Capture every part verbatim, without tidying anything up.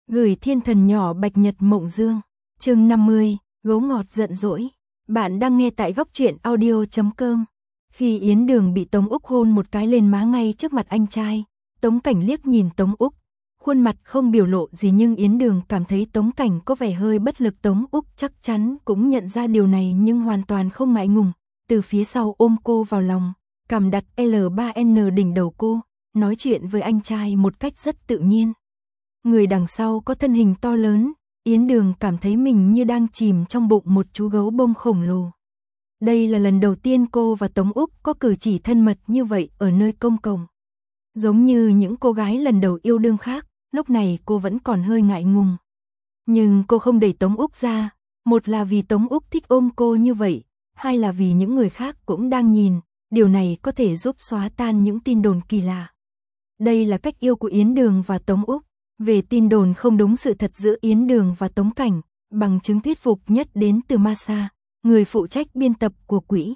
Gửi thiên thần nhỏ Bạch Nhật Mộng Dương. Chương năm mươi, gấu ngọt giận dỗi. Bạn đang nghe tại góc truyện audio chấm com. Khi Yến Đường bị Tống Úc hôn một cái lên má ngay trước mặt anh trai, Tống Cảnh liếc nhìn Tống Úc, khuôn mặt không biểu lộ gì nhưng Yến Đường cảm thấy Tống Cảnh có vẻ hơi bất lực. Tống Úc chắc chắn cũng nhận ra điều này nhưng hoàn toàn không ngại ngùng, từ phía sau ôm cô vào lòng, cằm đặt L ba N đỉnh đầu cô, nói chuyện với anh trai một cách rất tự nhiên. Người đằng sau có thân hình to lớn, Yến Đường cảm thấy mình như đang chìm trong bụng một chú gấu bông khổng lồ. Đây là lần đầu tiên cô và Tống Úc có cử chỉ thân mật như vậy ở nơi công cộng. Giống như những cô gái lần đầu yêu đương khác, lúc này cô vẫn còn hơi ngại ngùng. Nhưng cô không đẩy Tống Úc ra, một là vì Tống Úc thích ôm cô như vậy, hai là vì những người khác cũng đang nhìn, điều này có thể giúp xóa tan những tin đồn kỳ lạ. Đây là cách yêu của Yến Đường và Tống Úc. Về tin đồn không đúng sự thật giữa Yến Đường và Tống Cảnh, bằng chứng thuyết phục nhất đến từ Masa, người phụ trách biên tập của quỹ.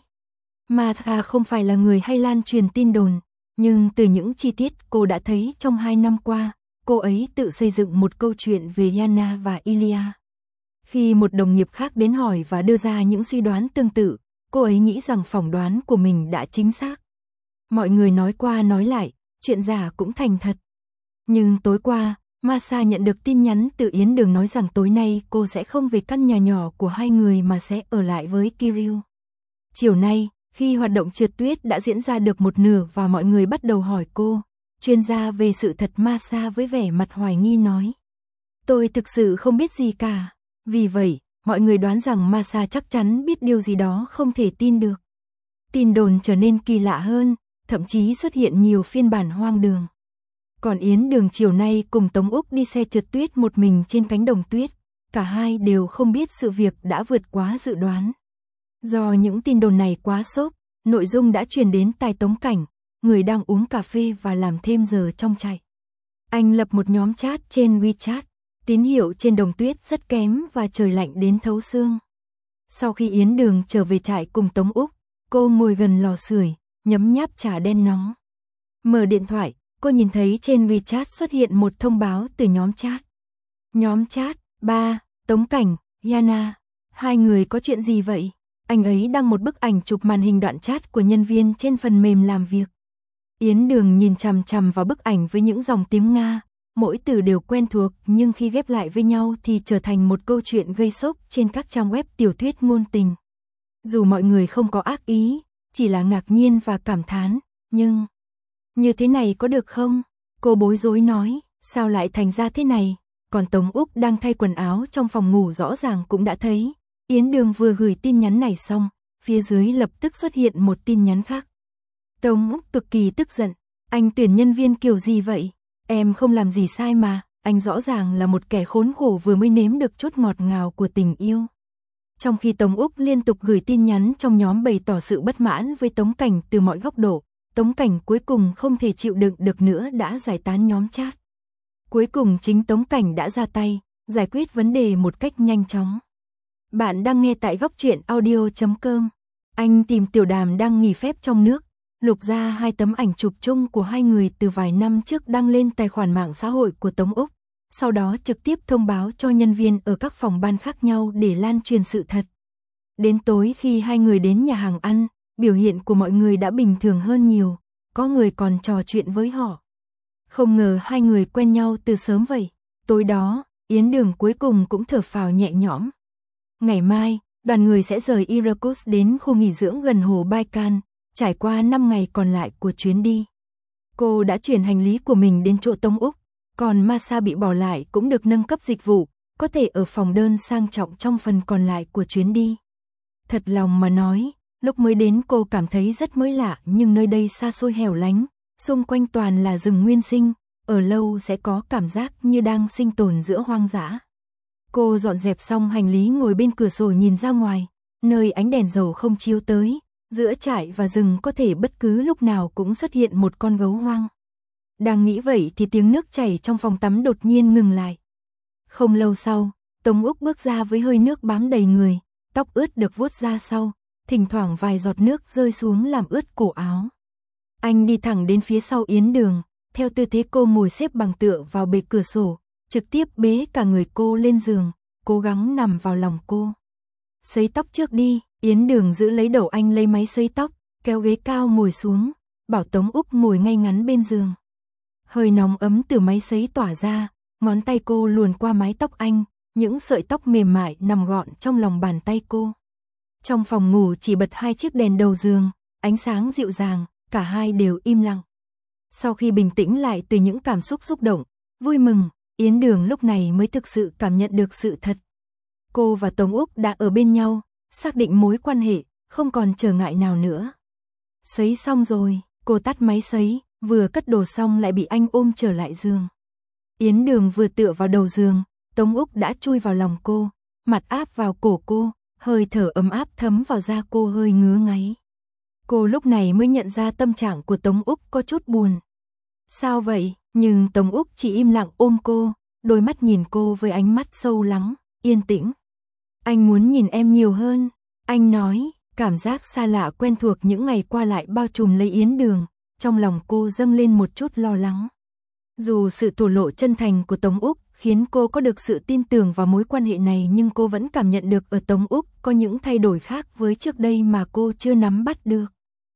Masa không phải là người hay lan truyền tin đồn, nhưng từ những chi tiết cô đã thấy trong hai năm qua, cô ấy tự xây dựng một câu chuyện về Yana và Ilya. Khi một đồng nghiệp khác đến hỏi và đưa ra những suy đoán tương tự, cô ấy nghĩ rằng phỏng đoán của mình đã chính xác. Mọi người nói qua nói lại, chuyện giả cũng thành thật. Nhưng tối qua, Masa nhận được tin nhắn từ Yến Đường nói rằng tối nay cô sẽ không về căn nhà nhỏ của hai người mà sẽ ở lại với Kirill. Chiều nay, khi hoạt động trượt tuyết đã diễn ra được một nửa và mọi người bắt đầu hỏi cô, chuyên gia về sự thật, Masa với vẻ mặt hoài nghi nói. Tôi thực sự không biết gì cả. Vì vậy, mọi người đoán rằng Masa chắc chắn biết điều gì đó không thể tin được. Tin đồn trở nên kỳ lạ hơn, thậm chí xuất hiện nhiều phiên bản hoang đường. Còn Yến Đường chiều nay cùng Tống Úc đi xe trượt tuyết một mình trên cánh đồng tuyết, cả hai đều không biết sự việc đã vượt quá dự đoán. Do những tin đồn này quá sốc, nội dung đã truyền đến tai Tống Cảnh, người đang uống cà phê và làm thêm giờ trong trại. Anh lập một nhóm chat trên WeChat, tín hiệu trên đồng tuyết rất kém và trời lạnh đến thấu xương. Sau khi Yến Đường trở về trại cùng Tống Úc, cô ngồi gần lò sưởi, nhấm nháp trà đen nóng. Mở điện thoại, cô nhìn thấy trên WeChat xuất hiện một thông báo từ nhóm chat. Nhóm chat, ba, Tống Cảnh, Yana, hai người có chuyện gì vậy? Anh ấy đăng một bức ảnh chụp màn hình đoạn chat của nhân viên trên phần mềm làm việc. Yến Đường nhìn chằm chằm vào bức ảnh với những dòng tiếng Nga, mỗi từ đều quen thuộc nhưng khi ghép lại với nhau thì trở thành một câu chuyện gây sốc trên các trang web tiểu thuyết ngôn tình. Dù mọi người không có ác ý, chỉ là ngạc nhiên và cảm thán, nhưng... Như thế này có được không? Cô bối rối nói, sao lại thành ra thế này? Còn Tống Úc đang thay quần áo trong phòng ngủ rõ ràng cũng đã thấy. Yến Đường vừa gửi tin nhắn này xong, phía dưới lập tức xuất hiện một tin nhắn khác. Tống Úc cực kỳ tức giận, anh tuyển nhân viên kiểu gì vậy? Em không làm gì sai mà, anh rõ ràng là một kẻ khốn khổ vừa mới nếm được chốt ngọt ngào của tình yêu. Trong khi Tống Úc liên tục gửi tin nhắn trong nhóm bày tỏ sự bất mãn với Tống Cảnh từ mọi góc độ, Tống Cảnh cuối cùng không thể chịu đựng được nữa đã giải tán nhóm chat. Cuối cùng chính Tống Cảnh đã ra tay, giải quyết vấn đề một cách nhanh chóng. Bạn đang nghe tại góc truyện audio chấm com. Anh tìm Tiểu Đàm đang nghỉ phép trong nước, lục ra hai tấm ảnh chụp chung của hai người từ vài năm trước đăng lên tài khoản mạng xã hội của Tống Úc, sau đó trực tiếp thông báo cho nhân viên ở các phòng ban khác nhau để lan truyền sự thật. Đến tối khi hai người đến nhà hàng ăn, biểu hiện của mọi người đã bình thường hơn nhiều, có người còn trò chuyện với họ. Không ngờ hai người quen nhau từ sớm vậy. Tối đó, Yến Đường cuối cùng cũng thở phào nhẹ nhõm. Ngày mai, đoàn người sẽ rời Irkutsk đến khu nghỉ dưỡng gần hồ Baikal, trải qua năm ngày còn lại của chuyến đi. Cô đã chuyển hành lý của mình đến chỗ Tống Úc, còn Masa bị bỏ lại cũng được nâng cấp dịch vụ, có thể ở phòng đơn sang trọng trong phần còn lại của chuyến đi. Thật lòng mà nói, lúc mới đến cô cảm thấy rất mới lạ nhưng nơi đây xa xôi hẻo lánh, xung quanh toàn là rừng nguyên sinh, ở lâu sẽ có cảm giác như đang sinh tồn giữa hoang dã. Cô dọn dẹp xong hành lý ngồi bên cửa sổ nhìn ra ngoài, nơi ánh đèn dầu không chiếu tới, giữa trại và rừng có thể bất cứ lúc nào cũng xuất hiện một con gấu hoang. Đang nghĩ vậy thì tiếng nước chảy trong phòng tắm đột nhiên ngừng lại. Không lâu sau, Tống Úc bước ra với hơi nước bám đầy người, tóc ướt được vuốt ra sau. Thỉnh thoảng vài giọt nước rơi xuống làm ướt cổ áo. Anh đi thẳng đến phía sau Yến Đường, theo tư thế cô ngồi xếp bằng tựa vào bệ cửa sổ, trực tiếp bế cả người cô lên giường, cố gắng nằm vào lòng cô. Sấy tóc trước đi, Yến Đường giữ lấy đầu anh lấy máy sấy tóc, kéo ghế cao ngồi xuống, bảo Tống Úc ngồi ngay ngắn bên giường. Hơi nóng ấm từ máy sấy tỏa ra, ngón tay cô luồn qua mái tóc anh, những sợi tóc mềm mại nằm gọn trong lòng bàn tay cô. Trong phòng ngủ chỉ bật hai chiếc đèn đầu giường, ánh sáng dịu dàng, cả hai đều im lặng. Sau khi bình tĩnh lại từ những cảm xúc xúc động, vui mừng, Yến Đường lúc này mới thực sự cảm nhận được sự thật. Cô và Tống Úc đã ở bên nhau, xác định mối quan hệ, không còn trở ngại nào nữa. Sấy xong rồi, cô tắt máy sấy, vừa cất đồ xong lại bị anh ôm trở lại giường. Yến Đường vừa tựa vào đầu giường, Tống Úc đã chui vào lòng cô, mặt áp vào cổ cô, hơi thở ấm áp thấm vào da cô hơi ngứa ngáy. Cô lúc này mới nhận ra tâm trạng của Tống Úc có chút buồn. Sao vậy? Nhưng Tống Úc chỉ im lặng ôm cô, đôi mắt nhìn cô với ánh mắt sâu lắng, yên tĩnh. Anh muốn nhìn em nhiều hơn, anh nói, cảm giác xa lạ quen thuộc những ngày qua lại bao trùm lấy Yến Đường, trong lòng cô dâng lên một chút lo lắng. Dù sự thổ lộ chân thành của Tống Úc khiến cô có được sự tin tưởng vào mối quan hệ này, nhưng cô vẫn cảm nhận được ở Tống Úc có những thay đổi khác với trước đây mà cô chưa nắm bắt được.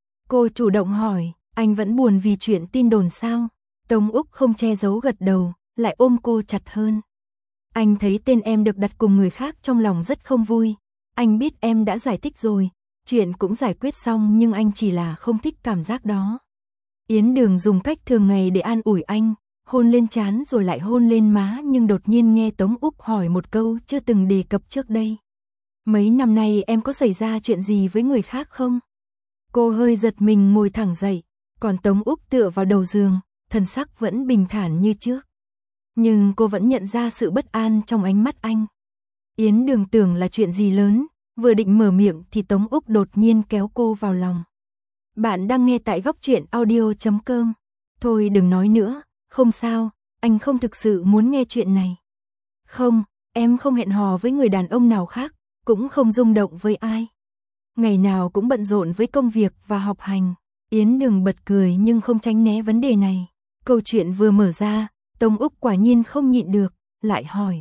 Cô chủ động hỏi, anh vẫn buồn vì chuyện tin đồn sao? Tống Úc không che giấu gật đầu, lại ôm cô chặt hơn. Anh thấy tên em được đặt cùng người khác trong lòng rất không vui. Anh biết em đã giải thích rồi, chuyện cũng giải quyết xong, nhưng anh chỉ là không thích cảm giác đó. Yến Đường dùng cách thường ngày để an ủi anh, hôn lên trán rồi lại hôn lên má, nhưng đột nhiên nghe Tống Úc hỏi một câu chưa từng đề cập trước đây. Mấy năm nay em có xảy ra chuyện gì với người khác không? Cô hơi giật mình ngồi thẳng dậy, còn Tống Úc tựa vào đầu giường, thần sắc vẫn bình thản như trước. Nhưng cô vẫn nhận ra sự bất an trong ánh mắt anh. Yến Đường tưởng là chuyện gì lớn, vừa định mở miệng thì Tống Úc đột nhiên kéo cô vào lòng. Bạn đang nghe tại góc truyện audio chấm com. Thôi đừng nói nữa, không sao, anh không thực sự muốn nghe chuyện này. Không, em không hẹn hò với người đàn ông nào khác, cũng không rung động với ai. Ngày nào cũng bận rộn với công việc và học hành. Yến Đường bật cười nhưng không tránh né vấn đề này. Câu chuyện vừa mở ra, Tống Úc quả nhiên không nhịn được, lại hỏi.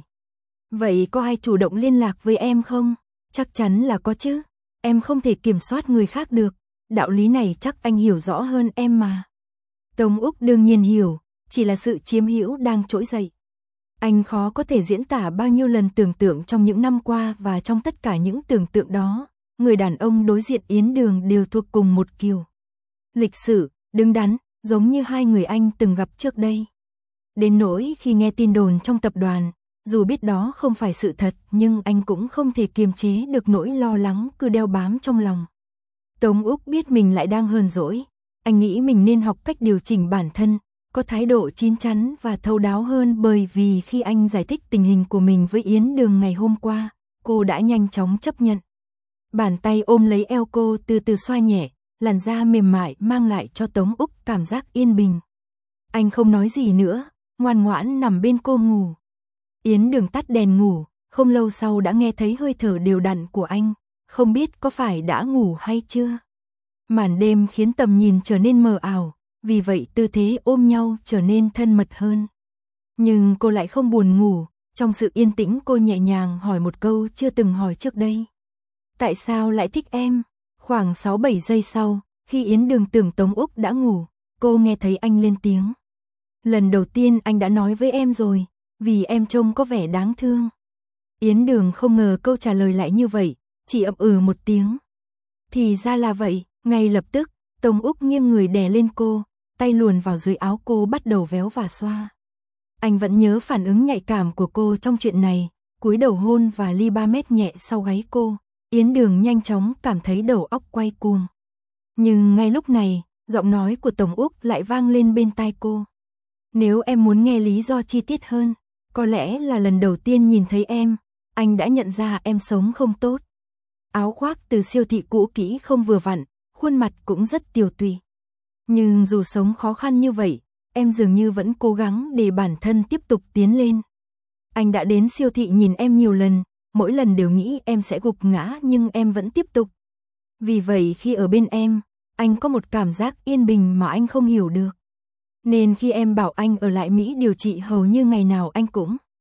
Vậy có ai chủ động liên lạc với em không? Chắc chắn là có chứ, em không thể kiểm soát người khác được, đạo lý này chắc anh hiểu rõ hơn em mà. Tống Úc đương nhiên hiểu, chỉ là sự chiếm hữu đang trỗi dậy. Anh khó có thể diễn tả bao nhiêu lần tưởng tượng trong những năm qua, và trong tất cả những tưởng tượng đó, người đàn ông đối diện Yến Đường đều thuộc cùng một kiểu. Lịch sự, đứng đắn, giống như hai người anh từng gặp trước đây. Đến nỗi khi nghe tin đồn trong tập đoàn, dù biết đó không phải sự thật, nhưng anh cũng không thể kiềm chế được nỗi lo lắng cứ đeo bám trong lòng. Tống Úc biết mình lại đang hờn dỗi, anh nghĩ mình nên học cách điều chỉnh bản thân, có thái độ chín chắn và thấu đáo hơn, bởi vì khi anh giải thích tình hình của mình với Yến Đường ngày hôm qua, cô đã nhanh chóng chấp nhận. Bàn tay ôm lấy eo cô từ từ xoa nhẹ, làn da mềm mại mang lại cho Tống Úc cảm giác yên bình. Anh không nói gì nữa, ngoan ngoãn nằm bên cô ngủ. Yến Đường tắt đèn ngủ, không lâu sau đã nghe thấy hơi thở đều đặn của anh, không biết có phải đã ngủ hay chưa. Màn đêm khiến tầm nhìn trở nên mờ ảo, vì vậy tư thế ôm nhau trở nên thân mật hơn. Nhưng cô lại không buồn ngủ, trong sự yên tĩnh cô nhẹ nhàng hỏi một câu chưa từng hỏi trước đây. Tại sao lại thích em? Khoảng sáu bảy giây sau, khi Yến Đường tưởng Tống Úc đã ngủ, cô nghe thấy anh lên tiếng. Lần đầu tiên anh đã nói với em rồi, vì em trông có vẻ đáng thương. Yến Đường không ngờ câu trả lời lại như vậy, chỉ ậm ừ một tiếng. Thì ra là vậy, ngay lập tức, Tống Úc nghiêng người đè lên cô, tay luồn vào dưới áo cô bắt đầu véo và xoa. Anh vẫn nhớ phản ứng nhạy cảm của cô trong chuyện này, cúi đầu hôn và ly ba mét nhẹ sau gáy cô. Yến Đường nhanh chóng cảm thấy đầu óc quay cuồng. Nhưng ngay lúc này, giọng nói của Tống Úc lại vang lên bên tai cô. Nếu em muốn nghe lý do chi tiết hơn, có lẽ là lần đầu tiên nhìn thấy em, anh đã nhận ra em sống không tốt. Áo khoác từ siêu thị cũ kỹ không vừa vặn, khuôn mặt cũng rất tiều tụy. Nhưng dù sống khó khăn như vậy, em dường như vẫn cố gắng để bản thân tiếp tục tiến lên. Anh đã đến siêu thị nhìn em nhiều lần, mỗi lần đều nghĩ em sẽ gục ngã nhưng em vẫn tiếp tục. Vì vậy khi ở bên em, anh có một cảm giác yên bình mà anh không hiểu được. Nên khi em bảo anh ở lại Mỹ điều trị hầu như ngày nào anh cũng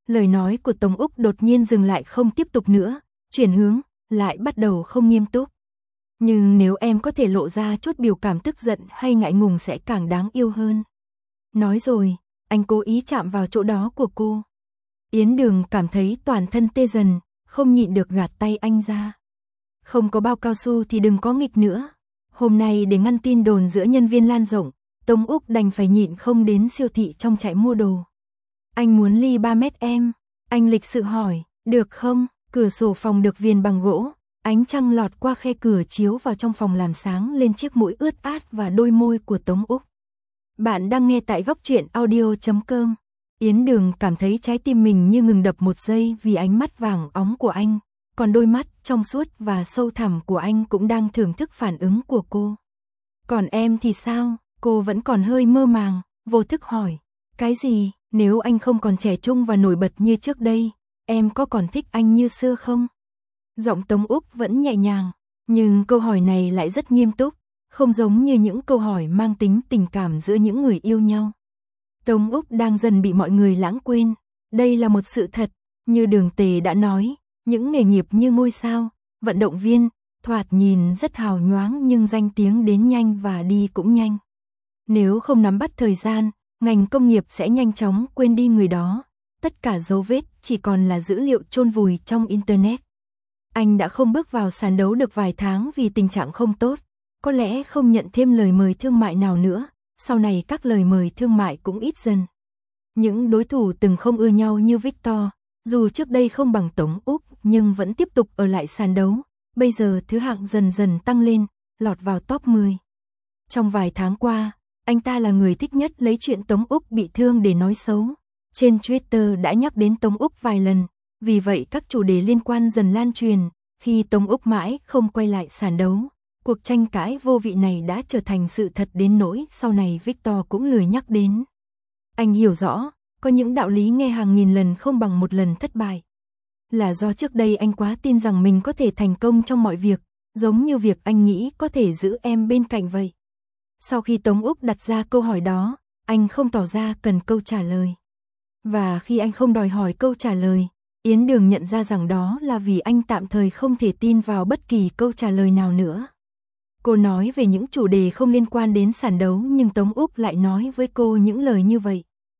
Lời nói của Tống Úc đột nhiên dừng lại không tiếp tục nữa, chuyển hướng, lại bắt đầu không nghiêm túc. Nhưng nếu em có thể lộ ra chút biểu cảm tức giận hay ngại ngùng sẽ càng đáng yêu hơn. Nói rồi, anh cố ý chạm vào chỗ đó của cô. Yến Đường cảm thấy toàn thân tê dần, không nhịn được gạt tay anh ra. Không có bao cao su thì đừng có nghịch nữa. Hôm nay để ngăn tin đồn giữa nhân viên lan rộng, Tống Úc đành phải nhịn không đến siêu thị trong chạy mua đồ. Anh muốn ly ba mét em. Anh lịch sự hỏi, được không? Cửa sổ phòng được viền bằng gỗ, ánh trăng lọt qua khe cửa chiếu vào trong phòng làm sáng lên chiếc mũi ướt át và đôi môi của Tống Úc. Bạn đang nghe tại góc truyện audio chấm com. Yến Đường cảm thấy trái tim mình như ngừng đập một giây vì ánh mắt vàng óng của anh, còn đôi mắt trong suốt và sâu thẳm của anh cũng đang thưởng thức phản ứng của cô. Còn em thì sao? Cô vẫn còn hơi mơ màng, vô thức hỏi. Cái gì? Nếu anh không còn trẻ trung và nổi bật như trước đây, em có còn thích anh như xưa không? Giọng Tống Úc vẫn nhẹ nhàng, nhưng câu hỏi này lại rất nghiêm túc, không giống như những câu hỏi mang tính tình cảm giữa những người yêu nhau. Tống Úc đang dần bị mọi người lãng quên. Đây là một sự thật, như Đường Tề đã nói, những nghề nghiệp như ngôi sao, vận động viên, thoạt nhìn rất hào nhoáng nhưng danh tiếng đến nhanh và đi cũng nhanh. Nếu không nắm bắt thời gian, ngành công nghiệp sẽ nhanh chóng quên đi người đó. Tất cả dấu vết chỉ còn là dữ liệu chôn vùi trong Internet. Anh đã không bước vào sàn đấu được vài tháng vì tình trạng không tốt. Có lẽ không nhận thêm lời mời thương mại nào nữa. Sau này các lời mời thương mại cũng ít dần. Những đối thủ từng không ưa nhau như Victor, dù trước đây không bằng Tống Úc nhưng vẫn tiếp tục ở lại sàn đấu. Bây giờ thứ hạng dần dần tăng lên, lọt vào top mười. Trong vài tháng qua, anh ta là người thích nhất lấy chuyện Tống Úc bị thương để nói xấu. Trên Twitter đã nhắc đến Tống Úc vài lần, vì vậy các chủ đề liên quan dần lan truyền. Khi Tống Úc mãi không quay lại sàn đấu, cuộc tranh cãi vô vị này đã trở thành sự thật đến nỗi sau này Victor cũng lười nhắc đến. Anh hiểu rõ, có những đạo lý nghe hàng nghìn lần không bằng một lần thất bại. Là do trước đây anh quá tin rằng mình có thể thành công trong mọi việc, giống như việc anh nghĩ có thể giữ em bên cạnh vậy. Sau khi Tống Úc đặt ra câu hỏi đó, anh không tỏ ra cần câu trả lời. Và khi anh không đòi hỏi câu trả lời, Yến Đường nhận ra rằng đó là vì anh tạm thời không thể tin vào bất kỳ câu trả lời nào nữa. Cô nói về những chủ đề không liên quan đến sàn đấu nhưng Tống Úc lại nói với cô những lời như vậy.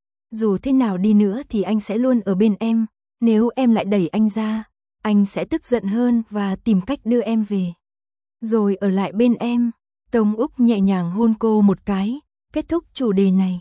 Dù thế nào đi nữa thì anh sẽ luôn ở bên em, nếu em lại đẩy anh ra, anh sẽ tức giận hơn và tìm cách đưa em về. Rồi ở lại bên em. Tống Úc nhẹ nhàng hôn cô một cái, kết thúc chủ đề này.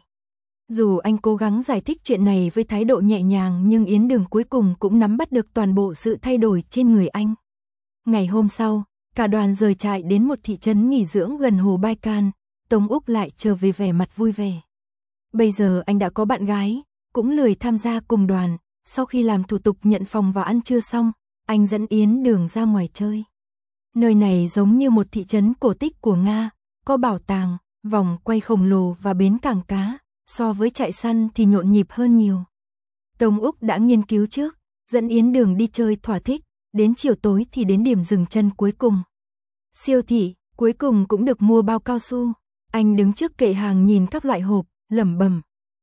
Dù anh cố gắng giải thích chuyện này với thái độ nhẹ nhàng nhưng Yến Đường cuối cùng cũng nắm bắt được toàn bộ sự thay đổi trên người anh. Ngày hôm sau, cả đoàn rời trại đến một thị trấn nghỉ dưỡng gần hồ Baikal, Tống Úc lại trở về vẻ mặt vui vẻ. Bây giờ anh đã có bạn gái, cũng lười tham gia cùng đoàn, sau khi làm thủ tục nhận phòng và ăn trưa xong, anh dẫn Yến Đường ra ngoài chơi. Nơi này giống như một thị trấn cổ tích của Nga, có bảo tàng, vòng quay khổng lồ và bến cảng cá, so với trại săn thì nhộn nhịp hơn nhiều. Tống Úc đã nghiên cứu trước, dẫn Yến Đường đi chơi thỏa thích, đến chiều tối thì đến điểm dừng chân cuối cùng. Siêu thị, cuối cùng cũng được mua bao cao su. Anh đứng trước kệ hàng nhìn các loại hộp, lẩm bẩm.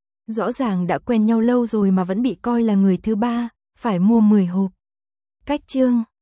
Rõ ràng đã quen nhau lâu rồi mà vẫn bị coi là người thứ ba, phải mua mười hộp. Cách chương